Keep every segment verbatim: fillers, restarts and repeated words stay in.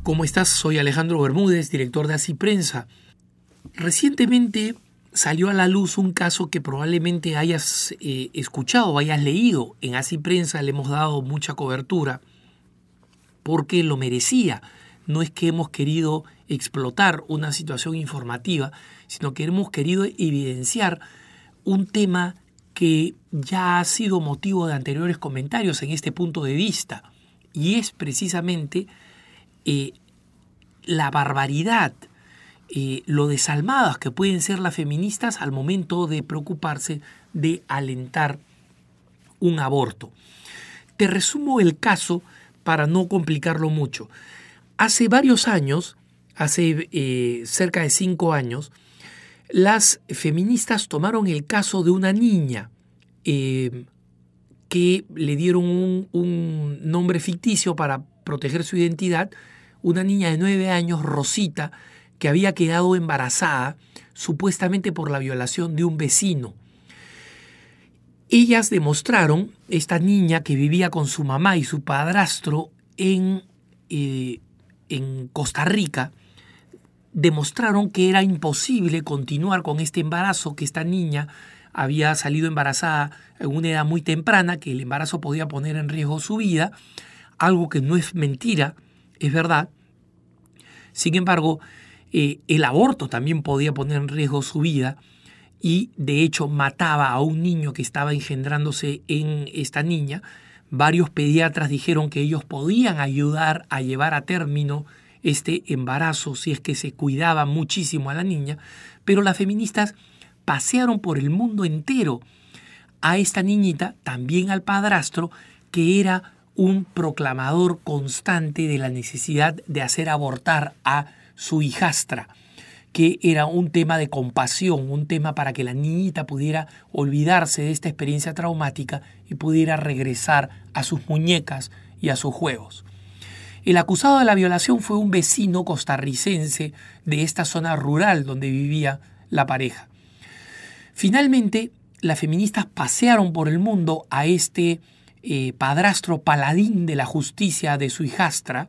¿Cómo estás? Soy Alejandro Bermúdez, director de Así Prensa. Recientemente salió a la luz un caso que probablemente hayas eh, escuchado o hayas leído. En Así Prensa le hemos dado mucha cobertura porque lo merecía. No es que hemos querido explotar una situación informativa, sino que hemos querido evidenciar un tema que ya ha sido motivo de anteriores comentarios en este punto de vista, y es precisamente eh, la barbaridad, eh, lo desalmadas que pueden ser las feministas al momento de preocuparse de alentar un aborto. Te resumo el caso para no complicarlo mucho. Hace varios años, hace eh, cerca de cinco años, las feministas tomaron el caso de una niña eh, que le dieron un, un nombre ficticio para proteger su identidad, una niña de nueve años, Rosita, que había quedado embarazada supuestamente por la violación de un vecino. Ellas demostraron, esta niña que vivía con su mamá y su padrastro en, eh, en Costa Rica, demostraron que era imposible continuar con este embarazo, que esta niña había salido embarazada en una edad muy temprana, que el embarazo podía poner en riesgo su vida, algo que no es mentira, es verdad. Sin embargo, eh, el aborto también podía poner en riesgo su vida y de hecho mataba a un niño que estaba engendrándose en esta niña. Varios pediatras dijeron que ellos podían ayudar a llevar a término este embarazo si es que se cuidaba muchísimo a la niña, pero las feministas pasearon por el mundo entero a esta niñita, también al padrastro, que era un proclamador constante de la necesidad de hacer abortar a su hijastra, que era un tema de compasión, un tema para que la niñita pudiera olvidarse de esta experiencia traumática y pudiera regresar a sus muñecas y a sus juegos. El acusado de la violación fue un vecino costarricense de esta zona rural donde vivía la pareja. Finalmente, las feministas pasearon por el mundo a este eh, padrastro paladín de la justicia de su hijastra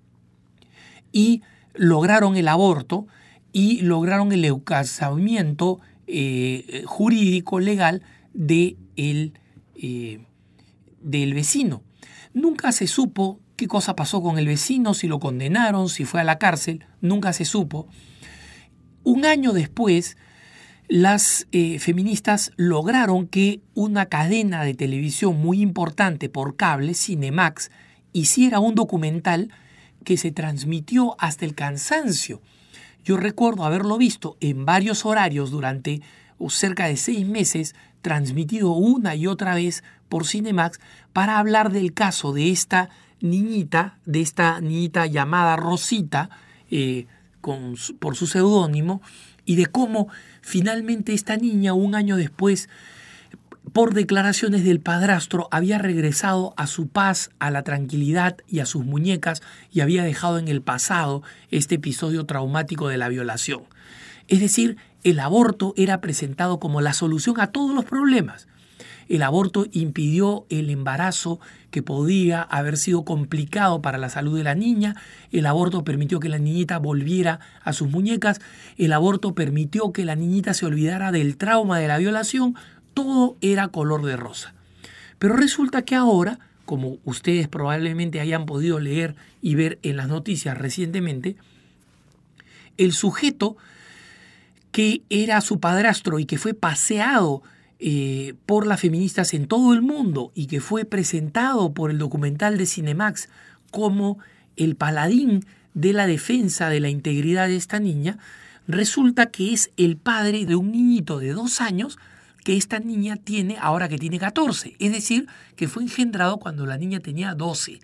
y lograron el aborto y lograron el encauzamiento eh, jurídico legal de el, eh, del vecino. Nunca se supo qué cosa pasó con el vecino, si lo condenaron, si fue a la cárcel, nunca se supo. Un año después, las eh, feministas lograron que una cadena de televisión muy importante por cable, Cinemax, hiciera un documental que se transmitió hasta el cansancio. Yo recuerdo haberlo visto en varios horarios durante cerca de seis meses, transmitido una y otra vez por Cinemax para hablar del caso de esta niñita, de esta niñita llamada Rosita, eh, con, por su seudónimo, y de cómo finalmente esta niña, un año después, por declaraciones del padrastro, había regresado a su paz, a la tranquilidad y a sus muñecas, y había dejado en el pasado este episodio traumático de la violación. Es decir, el aborto era presentado como la solución a todos los problemas. El aborto impidió el embarazo que podía haber sido complicado para la salud de la niña. El aborto permitió que la niñita volviera a sus muñecas. El aborto permitió que la niñita se olvidara del trauma de la violación. Todo era color de rosa. Pero resulta que ahora, como ustedes probablemente hayan podido leer y ver en las noticias recientemente, el sujeto que era su padrastro y que fue paseado eh, por las feministas en todo el mundo y que fue presentado por el documental de Cinemax como el paladín de la defensa de la integridad de esta niña, resulta que es el padre de un niñito de dos años que esta niña tiene ahora que tiene catorce, es decir, que fue engendrado cuando la niña tenía doce.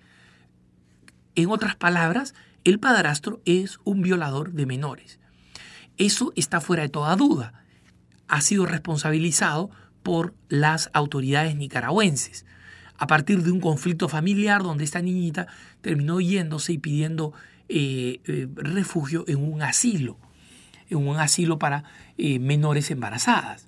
En otras palabras, el padrastro es un violador de menores. Eso está fuera de toda duda. Ha sido responsabilizado por las autoridades nicaragüenses a partir de un conflicto familiar donde esta niñita terminó yéndose y pidiendo eh, eh, refugio en un asilo, en un asilo para eh, menores embarazadas.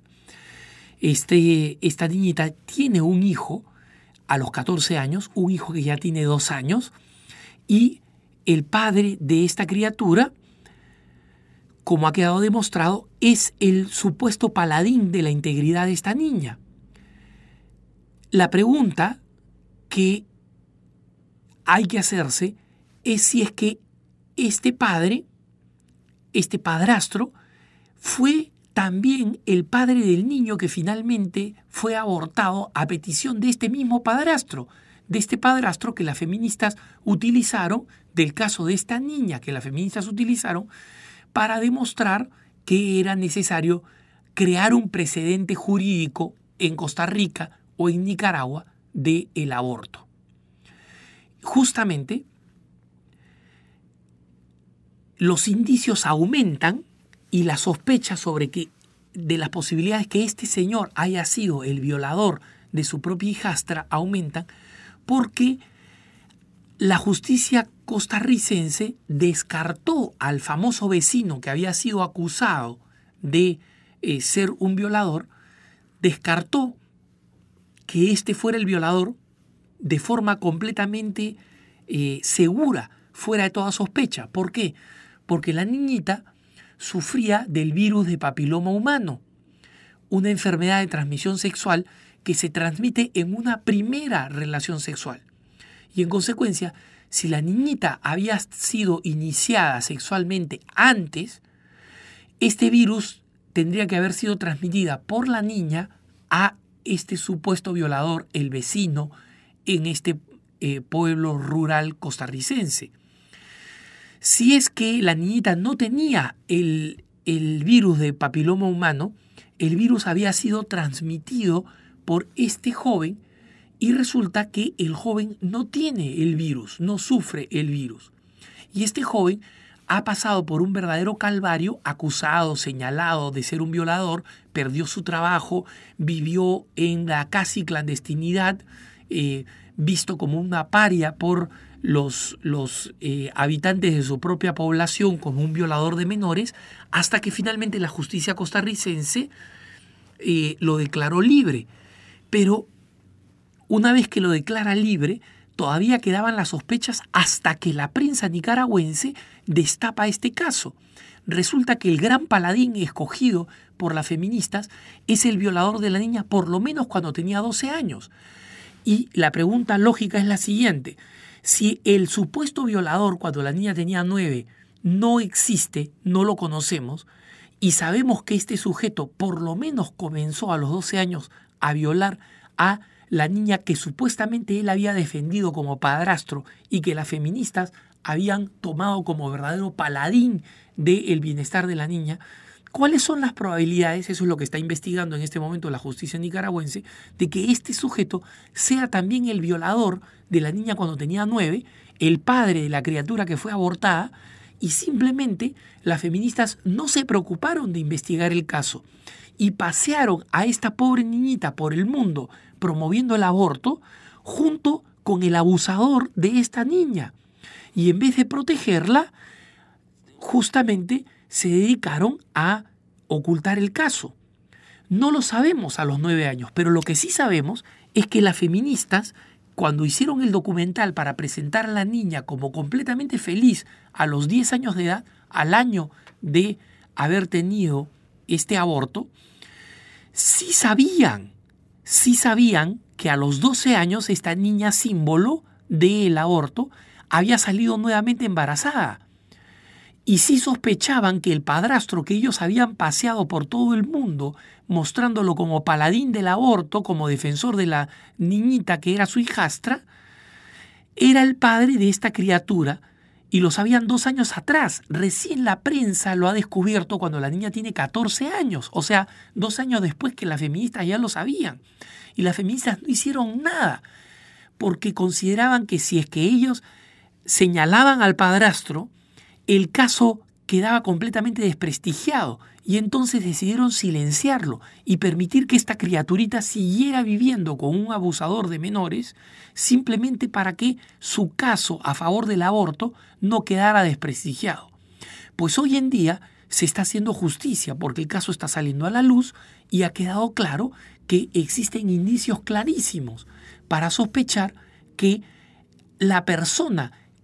Este, esta niñita tiene un hijo a los catorce años, un hijo que ya tiene dos años, y el padre de esta criatura, como ha quedado demostrado, es el supuesto paladín de la integridad de esta niña. La pregunta que hay que hacerse es si es que este padre, este padrastro, fue también el padre del niño que finalmente fue abortado a petición de este mismo padrastro, de este padrastro que las feministas utilizaron, del caso de esta niña que las feministas utilizaron, para demostrar que era necesario crear un precedente jurídico en Costa Rica o en Nicaragua del aborto. Justamente, los indicios aumentan y la sospecha sobre que de las posibilidades que este señor haya sido el violador de su propia hijastra aumentan porque la justicia costarricense descartó al famoso vecino que había sido acusado de eh, ser un violador, descartó que este fuera el violador de forma completamente eh, segura, fuera de toda sospecha. ¿Por qué? Porque la niñita sufría del virus de papiloma humano, una enfermedad de transmisión sexual que se transmite en una primera relación sexual. Y en consecuencia, si la niñita había sido iniciada sexualmente antes, este virus tendría que haber sido transmitida por la niña a este supuesto violador, el vecino, en este eh, pueblo rural costarricense. Si es que la niñita no tenía el, el virus de papiloma humano, el virus había sido transmitido por este joven y resulta que el joven no tiene el virus, no sufre el virus. Y este joven ha pasado por un verdadero calvario, acusado, señalado de ser un violador, perdió su trabajo, vivió en la casi clandestinidad, eh, visto como una paria por los, los eh, habitantes de su propia población como un violador de menores, hasta que finalmente la justicia costarricense eh, lo declaró libre. Pero una vez que lo declara libre, todavía quedaban las sospechas hasta que la prensa nicaragüense destapa este caso. Resulta que el gran paladín escogido por las feministas es el violador de la niña, por lo menos cuando tenía doce años. Y la pregunta lógica es la siguiente: si el supuesto violador cuando la niña tenía nueve no existe, no lo conocemos, y sabemos que este sujeto por lo menos comenzó a los doce años a violar a la niña que supuestamente él había defendido como padrastro y que las feministas habían tomado como verdadero paladín del bienestar de la niña, ¿cuáles son las probabilidades, eso es lo que está investigando en este momento la justicia nicaragüense, de que este sujeto sea también el violador de la niña cuando tenía nueve, el padre de la criatura que fue abortada, y simplemente las feministas no se preocuparon de investigar el caso y pasearon a esta pobre niñita por el mundo promoviendo el aborto junto con el abusador de esta niña? Y en vez de protegerla, justamente se dedicaron a ocultar el caso. No lo sabemos a los nueve años, pero lo que sí sabemos es que las feministas, cuando hicieron el documental para presentar a la niña como completamente feliz a los diez años de edad, al año de haber tenido este aborto, sí sabían, sí sabían que a los doce años esta niña símbolo del aborto había salido nuevamente embarazada. Y sí sospechaban que el padrastro que ellos habían paseado por todo el mundo, mostrándolo como paladín del aborto, como defensor de la niñita que era su hijastra, era el padre de esta criatura, y lo sabían dos años atrás. Recién la prensa lo ha descubierto cuando la niña tiene catorce años, o sea, dos años después que las feministas ya lo sabían. Y las feministas no hicieron nada, porque consideraban que si es que ellos señalaban al padrastro, el caso quedaba completamente desprestigiado, y entonces decidieron silenciarlo y permitir que esta criaturita siguiera viviendo con un abusador de menores, simplemente para que su caso a favor del aborto no quedara desprestigiado. Pues hoy en día se está haciendo justicia porque el caso está saliendo a la luz y ha quedado claro que existen indicios clarísimos para sospechar que la persona que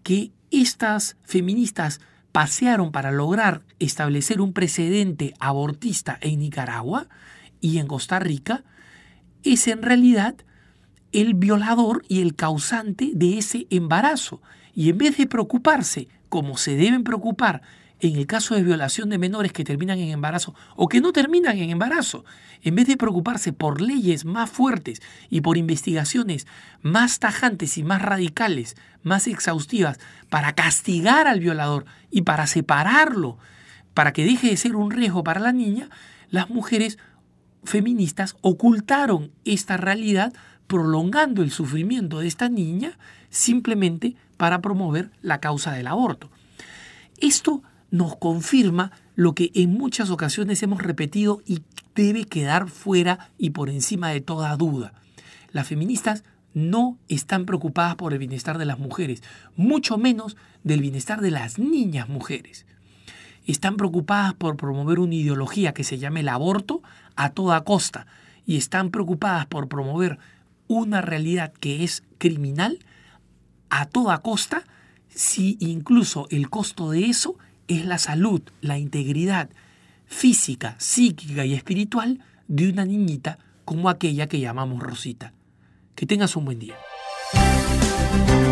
estas feministas pasearon para lograr establecer un precedente abortista en Nicaragua y en Costa Rica, es en realidad el violador y el causante de ese embarazo. Y en vez de preocuparse, como se deben preocupar en el caso de violación de menores que terminan en embarazo o que no terminan en embarazo, en vez de preocuparse por leyes más fuertes y por investigaciones más tajantes y más radicales, más exhaustivas, para castigar al violador y para separarlo, para que deje de ser un riesgo para la niña, las mujeres feministas ocultaron esta realidad, prolongando el sufrimiento de esta niña simplemente para promover la causa del aborto. Esto nos confirma lo que en muchas ocasiones hemos repetido y debe quedar fuera y por encima de toda duda. Las feministas no están preocupadas por el bienestar de las mujeres, mucho menos del bienestar de las niñas mujeres. Están preocupadas por promover una ideología que se llama el aborto a toda costa y están preocupadas por promover una realidad que es criminal a toda costa, si incluso el costo de eso es la salud, la integridad física, psíquica y espiritual de una niñita como aquella que llamamos Rosita. Que tengas un buen día.